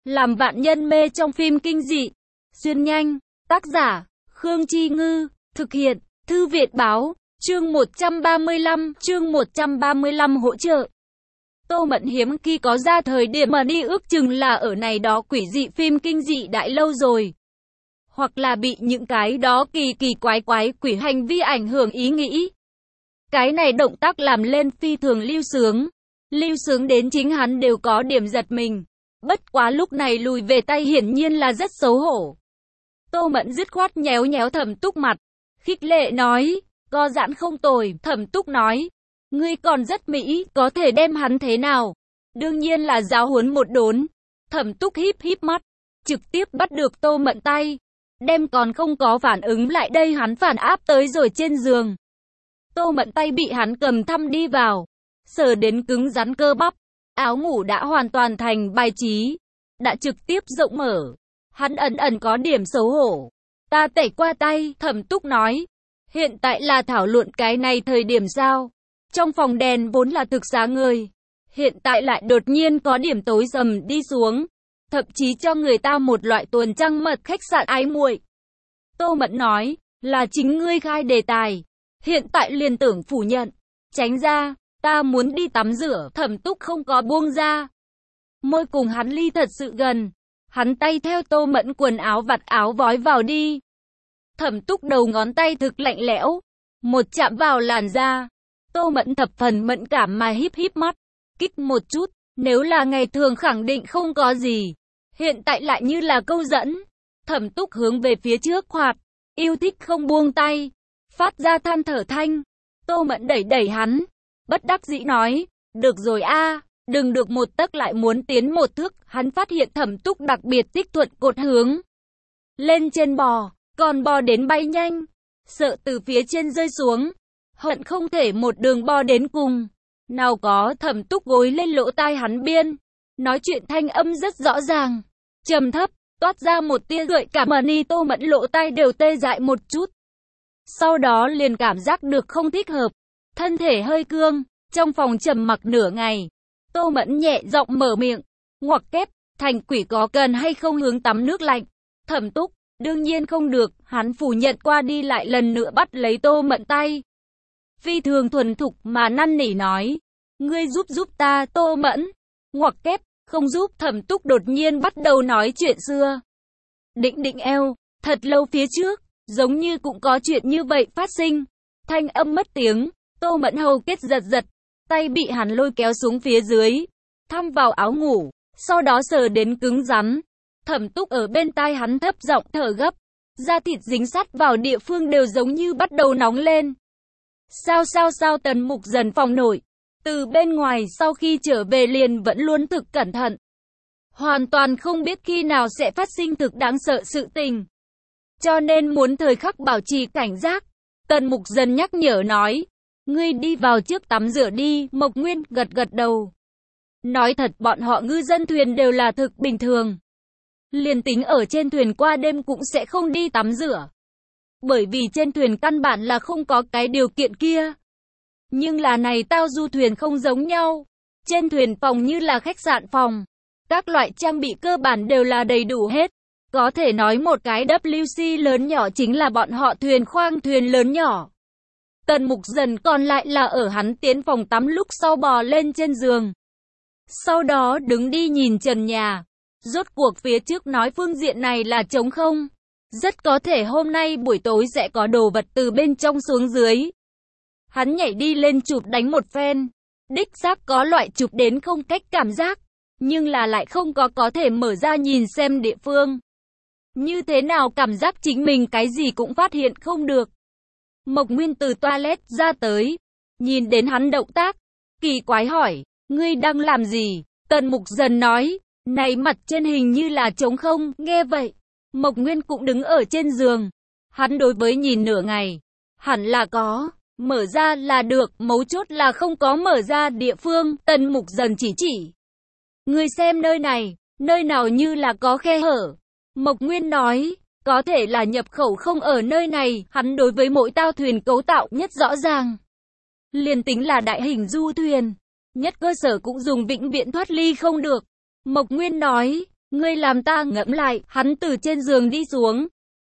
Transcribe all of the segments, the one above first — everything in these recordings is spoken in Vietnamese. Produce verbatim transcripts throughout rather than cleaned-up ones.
Làm vạn nhân mê trong phim kinh dị. Xuyên nhanh. Tác giả, Khương Chi Ngư. Thực hiện, Thư viện Báo. Chương một trăm ba mươi lăm, chương một trăm ba mươi lăm hỗ trợ. Tô Mẫn hiếm khi có ra thời điểm mà đi ước chừng là ở này đó quỷ dị phim kinh dị đại lâu rồi. Hoặc là bị những cái đó kỳ kỳ quái quái quỷ hành vi ảnh hưởng ý nghĩ. Cái này động tác làm lên phi thường lưu sướng. Lưu sướng đến chính hắn đều có điểm giật mình. Bất quá lúc này lùi về tay hiển nhiên là rất xấu hổ. Tô Mẫn dứt khoát nhéo nhéo Thẩm Túc mặt. Khích lệ nói, co giãn không tồi. Thẩm Túc nói, ngươi còn rất mỹ, có thể đem hắn thế nào? Đương nhiên là giáo huấn một đốn. Thẩm Túc híp híp mắt, trực tiếp bắt được Tô Mẫn tay. Đem còn không có phản ứng lại đây hắn phản áp tới rồi trên giường. Tô Mẫn tay bị hắn cầm thăm đi vào. Sờ đến cứng rắn cơ bắp. Áo ngủ đã hoàn toàn thành bài trí. Đã trực tiếp rộng mở. Hắn ẩn ẩn có điểm xấu hổ. Ta tẩy qua tay, Thẩm Túc nói. Hiện tại là thảo luận cái này thời điểm sao? Trong phòng đèn vốn là thực sáng ngời. Hiện tại lại đột nhiên có điểm tối sầm đi xuống. Thậm chí cho người ta một loại tuần trăng mật khách sạn ái muội. Tô Mẫn nói, là chính ngươi khai đề tài. Hiện tại liền tưởng phủ nhận. Tránh ra, ta muốn đi tắm rửa. Thẩm Túc không có buông ra. Môi cùng hắn ly thật sự gần. Hắn tay theo Tô Mẫn quần áo vặt áo vói vào đi. Thẩm Túc đầu ngón tay thực lạnh lẽo. Một chạm vào làn da. Tô Mẫn thập phần mẫn cảm mà híp híp mắt. Kích một chút. Nếu là ngày thường khẳng định không có gì. Hiện tại lại như là câu dẫn. Thẩm Túc hướng về phía trước hoạt. Yêu thích không buông tay. Phát ra than thở thanh. Tô Mẫn đẩy đẩy hắn. Bất đắc dĩ nói. Được rồi a, đừng được một tấc lại muốn tiến một thước. Hắn phát hiện Thẩm Túc đặc biệt thích thuận cột hướng. Lên trên bò. Còn bò đến bay nhanh. Sợ từ phía trên rơi xuống. Hận không thể một đường bò đến cùng. Nào có, Thẩm Túc gối lên lỗ tai hắn biên. Nói chuyện thanh âm rất rõ ràng. Trầm thấp, toát ra một tia gợi cảm mà ni Tô Mẫn lỗ tai đều tê dại một chút. Sau đó liền cảm giác được không thích hợp. Thân thể hơi cương, trong phòng trầm mặc nửa ngày. Tô Mẫn nhẹ giọng mở miệng. Ngoặc kép, thành quỷ có cần hay không hướng tắm nước lạnh? Thẩm Túc, đương nhiên không được, hắn phủ nhận qua đi lại lần nữa bắt lấy Tô Mẫn tay. Phi thường thuần thục mà năn nỉ nói. Ngươi giúp giúp ta, Tô Mẫn. Ngoặc kép, không giúp. Thẩm Túc đột nhiên bắt đầu nói chuyện xưa. Định định eo, thật lâu phía trước, giống như cũng có chuyện như vậy phát sinh. Thanh âm mất tiếng, Tô Mẫn hầu kết giật giật, tay bị hắn lôi kéo xuống phía dưới, thăm vào áo ngủ, sau đó sờ đến cứng rắn. Thẩm Túc ở bên tai hắn thấp giọng thở gấp, da thịt dính sát vào địa phương đều giống như bắt đầu nóng lên. Sao sao sao Tần Mục dần phòng nổi, từ bên ngoài sau khi trở về liền vẫn luôn thực cẩn thận. Hoàn toàn không biết khi nào sẽ phát sinh thực đáng sợ sự tình. Cho nên muốn thời khắc bảo trì cảnh giác. Tần Mục dần nhắc nhở nói. Ngươi đi vào trước tắm rửa đi. Mộc Nguyên gật gật đầu. Nói thật bọn họ ngư dân thuyền đều là thực bình thường. Liền tính ở trên thuyền qua đêm cũng sẽ không đi tắm rửa. Bởi vì trên thuyền căn bản là không có cái điều kiện kia. Nhưng là này tao du thuyền không giống nhau. Trên thuyền phòng như là khách sạn phòng. Các loại trang bị cơ bản đều là đầy đủ hết. Có thể nói một cái W C lớn nhỏ chính là bọn họ thuyền khoang thuyền lớn nhỏ. Tần Mục dần còn lại là ở hắn tiến phòng tắm lúc sau bò lên trên giường. Sau đó đứng đi nhìn trần nhà. Rốt cuộc phía trước nói phương diện này là trống không. Rất có thể hôm nay buổi tối sẽ có đồ vật từ bên trong xuống dưới. Hắn nhảy đi lên chụp đánh một phen. Đích xác có loại chụp đến không cách cảm giác. Nhưng là lại không có có thể mở ra nhìn xem địa phương. Như thế nào cảm giác chính mình cái gì cũng phát hiện không được. Mộc Nguyên từ toilet ra tới. Nhìn đến hắn động tác. Kỳ quái hỏi. Ngươi đang làm gì? Tần Mục dần nói. Này mặt trên hình như là trống không. Nghe vậy. Mộc Nguyên cũng đứng ở trên giường. Hắn đối với nhìn nửa ngày. Hẳn là có. Mở ra là được. Mấu chốt là không có mở ra địa phương. Tần Mục dần chỉ chỉ. Ngươi xem nơi này. Nơi nào như là có khe hở. Mộc Nguyên nói, có thể là nhập khẩu không ở nơi này, hắn đối với mỗi tao thuyền cấu tạo nhất rõ ràng. Liền tính là đại hình du thuyền, nhất cơ sở cũng dùng vĩnh viễn thoát ly không được. Mộc Nguyên nói, Ngươi làm ta ngẫm lại, hắn từ trên giường đi xuống.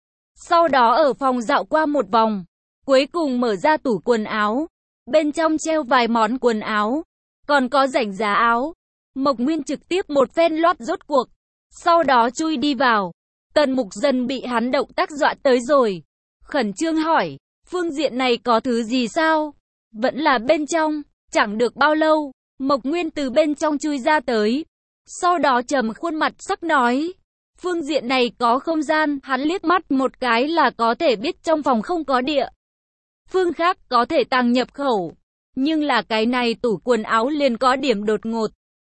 Sau đó ở phòng dạo qua một vòng. Cuối cùng mở ra tủ quần áo. Bên trong treo vài món quần áo. Còn có rảnh giá áo. Mộc Nguyên trực tiếp một phen lót rốt cuộc. Sau đó chui đi vào. Tần Mục Dần bị hắn động tác dọa tới rồi. Khẩn trương hỏi, phương diện này có thứ gì sao? Vẫn là bên trong. Chẳng được bao lâu, Mộc Nguyên từ bên trong chui ra tới. Sau đó trầm khuôn mặt sắc nói, phương diện này có không gian, hắn liếc mắt một cái là có thể biết trong phòng không có địa. Phương khác có thể tăng nhập khẩu. Nhưng là cái này tủ quần áo liền có điểm đột ngột.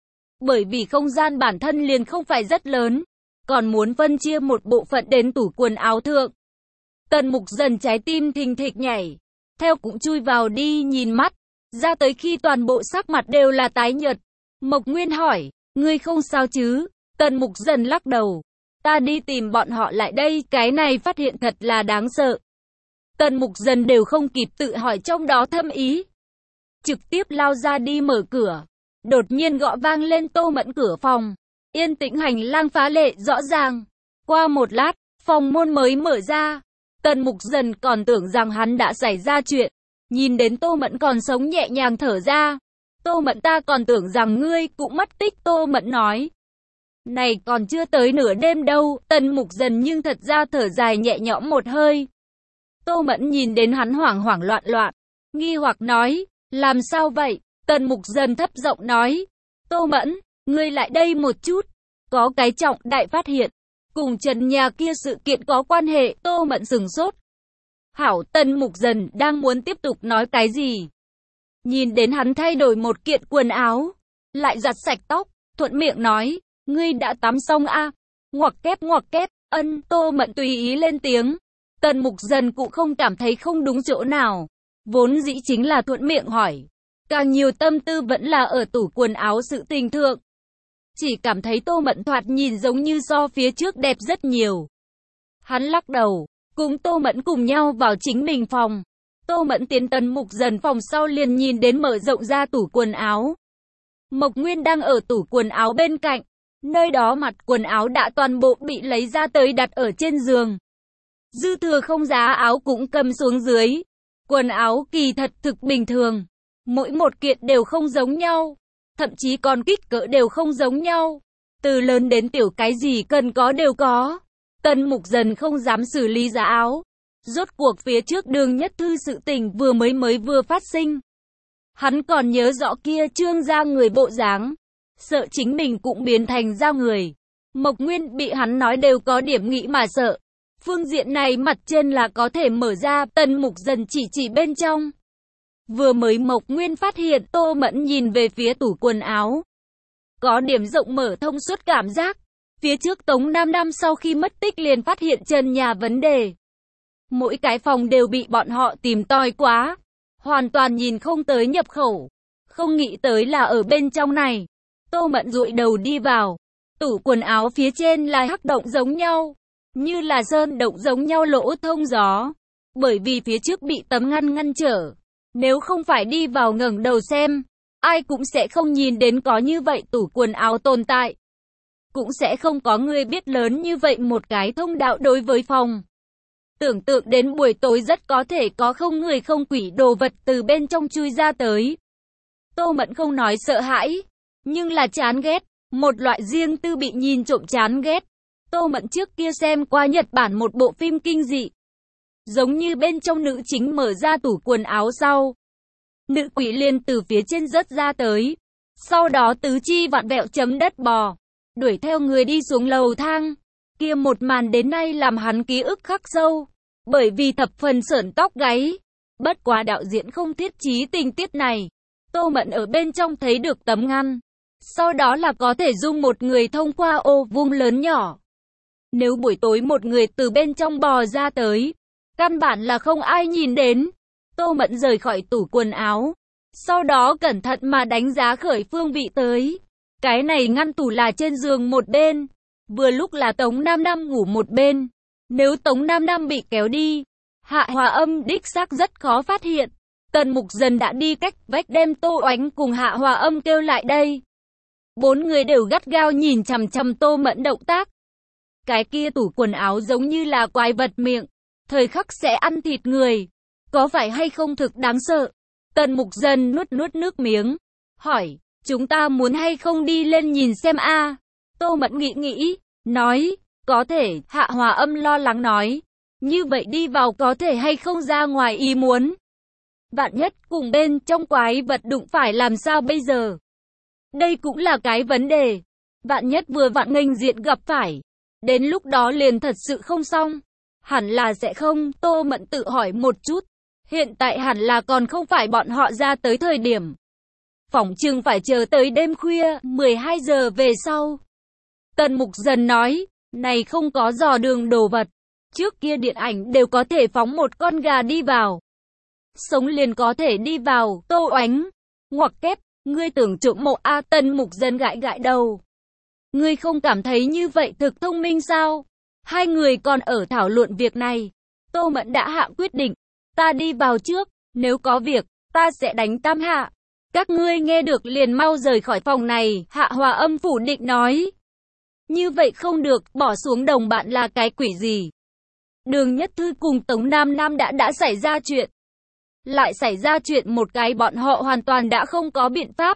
Bởi vì không gian bản thân liền không phải rất lớn. Còn muốn phân chia một bộ phận đến tủ quần áo thượng. Tần Mục Dần trái tim thình thịch nhảy. Theo cũng chui vào đi nhìn mắt. Ra tới khi toàn bộ sắc mặt đều là tái nhợt. Mộc Nguyên hỏi, ngươi không sao chứ? Tần Mục Dần lắc đầu. Ta đi tìm bọn họ lại đây, cái này phát hiện thật là đáng sợ. Tần Mục Dần đều không kịp tự hỏi trong đó thâm ý. Trực tiếp lao ra đi mở cửa. Đột nhiên gõ vang lên Tô Mẫn cửa phòng. Yên tĩnh hành lang phá lệ rõ ràng. Qua một lát, phòng môn mới mở ra. Tần Mục Dần còn tưởng rằng hắn đã xảy ra chuyện. Nhìn đến Tô Mẫn còn sống nhẹ nhàng thở ra. Tô Mẫn, ta còn tưởng rằng ngươi cũng mất tích, Tô Mẫn nói. Này còn chưa tới nửa đêm đâu. Tần Mục Dần nhưng thật ra thở dài nhẹ nhõm một hơi. Tô Mẫn nhìn đến hắn hoảng hoảng loạn loạn. Nghi hoặc nói, làm sao vậy? Tần Mục Dần thấp giọng nói, Tô Mẫn, ngươi lại đây một chút. Có cái trọng đại phát hiện. Cùng trần nhà kia sự kiện có quan hệ. Tô Mẫn sừng sốt. Hảo, Tần Mục Dần đang muốn tiếp tục nói cái gì. Nhìn đến hắn thay đổi một kiện quần áo. Lại giặt sạch tóc. Thuận miệng nói, ngươi đã tắm xong a? À? Ngoặc kép ngoặc kép. Ân. Tô Mẫn tùy ý lên tiếng. Tần Mục Dần cũng không cảm thấy không đúng chỗ nào. Vốn dĩ chính là thuận miệng hỏi. Càng nhiều tâm tư vẫn là ở tủ quần áo sự tình thượng. Chỉ cảm thấy Tô Mẫn thoạt nhìn giống như so phía trước đẹp rất nhiều. Hắn lắc đầu, cùng Tô Mẫn cùng nhau vào chính mình phòng. Tô Mẫn tiến Tần Mục Dần phòng sau liền nhìn đến mở rộng ra tủ quần áo. Mộc Nguyên đang ở tủ quần áo bên cạnh. Nơi đó mặt quần áo đã toàn bộ bị lấy ra tới đặt ở trên giường. Dư thừa không giá áo cũng cầm xuống dưới. Quần áo kỳ thật thực bình thường. Mỗi một kiện đều không giống nhau. Thậm chí còn kích cỡ đều không giống nhau. Từ lớn đến tiểu cái gì cần có đều có. Tần Mục Dần không dám xử lý giá áo. Rốt cuộc phía trước Đường Nhất Thư sự tình vừa mới mới vừa phát sinh. Hắn còn nhớ rõ kia Trương gia người bộ dáng. Sợ chính mình cũng biến thành ra người. Mộc Nguyên bị hắn nói đều có điểm nghĩ mà sợ. Phương diện này mặt trên là có thể mở ra. Tần Mục Dần chỉ chỉ bên trong. Vừa mới Mộc Nguyên phát hiện, Tô Mẫn nhìn về phía tủ quần áo. Có điểm rộng mở thông suốt cảm giác. Phía trước Tống Nam Nam sau khi mất tích liền phát hiện trần nhà vấn đề. Mỗi cái phòng đều bị bọn họ tìm tòi quá. Hoàn toàn nhìn không tới nhập khẩu. Không nghĩ tới là ở bên trong này. Tô Mẫn dụi đầu đi vào. Tủ quần áo phía trên là hắc động giống nhau. Như là sơn động giống nhau lỗ thông gió. Bởi vì phía trước bị tấm ngăn ngăn trở. Nếu không phải đi vào ngẩng đầu xem, ai cũng sẽ không nhìn đến có như vậy tủ quần áo tồn tại. Cũng sẽ không có người biết lớn như vậy một cái thông đạo đối với phòng. Tưởng tượng đến buổi tối rất có thể có không người không quỷ đồ vật từ bên trong chui ra tới. Tô Mẫn không nói sợ hãi, nhưng là chán ghét, một loại riêng tư bị nhìn trộm chán ghét. Tô Mẫn trước kia xem qua Nhật Bản một bộ phim kinh dị. Giống như bên trong nữ chính mở ra tủ quần áo sau. Nữ quỷ liền từ phía trên rớt ra tới. Sau đó tứ chi vặn vẹo chấm đất bò. Đuổi theo người đi xuống lầu thang. Kia một màn đến nay làm hắn ký ức khắc sâu. Bởi vì thập phần sởn tóc gáy. Bất quá đạo diễn không thiết trí tình tiết này. Tô Mẫn ở bên trong thấy được tấm ngăn. Sau đó là có thể dung một người thông qua ô vuông lớn nhỏ. Nếu buổi tối một người từ bên trong bò ra tới, căn bản là không ai nhìn đến. Tô Mẫn rời khỏi tủ quần áo. Sau đó cẩn thận mà đánh giá khởi phương vị tới. Cái này ngăn tủ là trên giường một bên. Vừa lúc là Tống Nam Nam ngủ một bên. Nếu Tống Nam Nam bị kéo đi, Hạ Hòa Âm đích xác rất khó phát hiện. Tần Mục Dần đã đi cách vách đem Tô Oánh cùng Hạ Hòa Âm kêu lại đây. Bốn người đều gắt gao nhìn chằm chằm Tô Mẫn động tác. Cái kia tủ quần áo giống như là quái vật miệng, thời khắc sẽ ăn thịt người. Có phải hay không thực đáng sợ? Tần Mục Dần nuốt nuốt nước miếng, hỏi, chúng ta muốn hay không đi lên nhìn xem a? Tô Mẫn nghĩ nghĩ, nói, có thể. Hạ Hòa Âm lo lắng nói, như vậy đi vào có thể hay không ra ngoài ý muốn? Vạn nhất cùng bên trong quái vật đụng phải làm sao bây giờ? Đây cũng là cái vấn đề. Vạn nhất vừa vặn nghênh diện gặp phải, đến lúc đó liền thật sự không xong. Hẳn là sẽ không. Tô Mẫn tự hỏi một chút. Hiện tại hẳn là còn không phải bọn họ ra tới thời điểm. Phỏng chừng phải chờ tới đêm khuya, mười hai giờ về sau. Tần Mục Dần nói, này không có dò đường đồ vật. Trước kia điện ảnh đều có thể phóng một con gà đi vào. Sống liền có thể đi vào. Tô Oánh, ngoặc kép, ngươi tưởng trộm mộ a? Tần Mục Dần gãi gãi đầu. Ngươi không cảm thấy như vậy thực thông minh sao? Hai người còn ở thảo luận việc này. Tô Mẫn đã hạ quyết định. Ta đi vào trước, nếu có việc, ta sẽ đánh tam hạ. Các ngươi nghe được liền mau rời khỏi phòng này. Hạ Hòa Âm phủ định nói. Như vậy không được, bỏ xuống đồng bạn là cái quỷ gì? Đường Nhất Thư cùng Tống Nam Nam đã đã xảy ra chuyện. Lại xảy ra chuyện một cái bọn họ hoàn toàn đã không có biện pháp.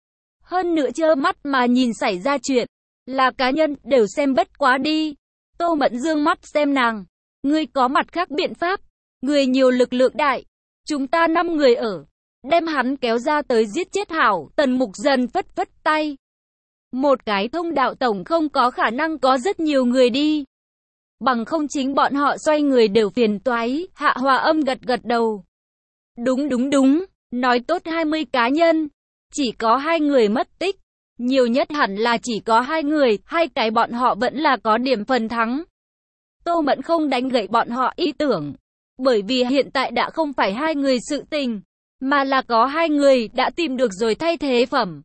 Hơn nữa trơ mắt mà nhìn xảy ra chuyện. Là cá nhân, đều xem bất quá đi. Tô Mẫn dương mắt xem nàng. Ngươi có mặt khác biện pháp. Người nhiều lực lượng đại. Chúng ta năm người ở. Đem hắn kéo ra tới giết chết hảo. Tần Mục Dần phất phất tay. Một cái thông đạo tổng không có khả năng có rất nhiều người đi. Bằng không chính bọn họ xoay người đều phiền toái. Hạ Hòa Âm gật gật đầu. Đúng đúng đúng. Nói tốt hai mươi cá nhân. Chỉ có hai người mất tích. Nhiều nhất hẳn là chỉ có hai người. Hai cái bọn họ vẫn là có điểm phần thắng. Tô Mẫn không đánh gậy bọn họ ý tưởng. Bởi vì hiện tại đã không phải hai người sự tình. Mà là có hai người đã tìm được rồi thay thế phẩm.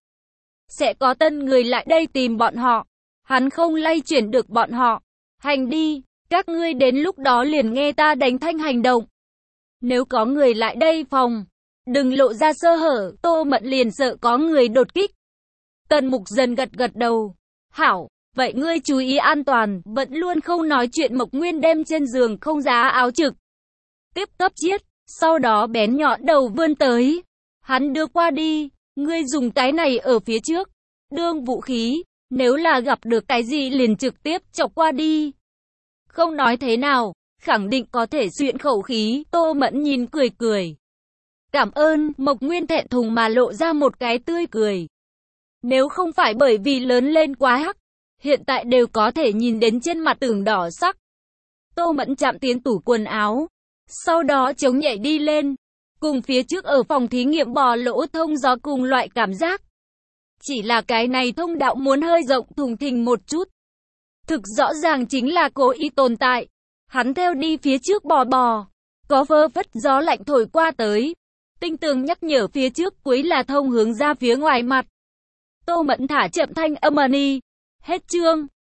Sẽ có tân người lại đây tìm bọn họ. Hắn không lay chuyển được bọn họ. Hành đi, các ngươi đến lúc đó liền nghe ta đánh thanh hành động. Nếu có người lại đây phòng, đừng lộ ra sơ hở. Tô Mẫn liền sợ có người đột kích. Tần Mục Dần gật gật đầu. Hảo, vậy ngươi chú ý an toàn, vẫn luôn không nói chuyện. Mộc Nguyên đem trên giường không giá áo trực tiếp cấp chiết, sau đó bén nhọn đầu vươn tới. Hắn đưa qua đi, ngươi dùng cái này ở phía trước, đương vũ khí, nếu là gặp được cái gì liền trực tiếp chọc qua đi. Không nói thế nào, khẳng định có thể xuyện khẩu khí. Tô Mẫn nhìn cười cười. Cảm ơn. Mộc Nguyên thẹn thùng mà lộ ra một cái tươi cười. Nếu không phải bởi vì lớn lên quá hắc, hiện tại đều có thể nhìn đến trên mặt tưởng đỏ sắc. Tô Mẫn chạm tiến tủ quần áo, sau đó chống nhảy đi lên, cùng phía trước ở phòng thí nghiệm bò lỗ thông gió cùng loại cảm giác. Chỉ là cái này thông đạo muốn hơi rộng thùng thình một chút. Thực rõ ràng chính là cố ý tồn tại. Hắn theo đi phía trước bò bò, có vơ vất gió lạnh thổi qua tới. Tinh tường nhắc nhở phía trước cuối là thông hướng ra phía ngoài mặt. Tô Mẫn thả chậm thanh âm đi. Hết chương.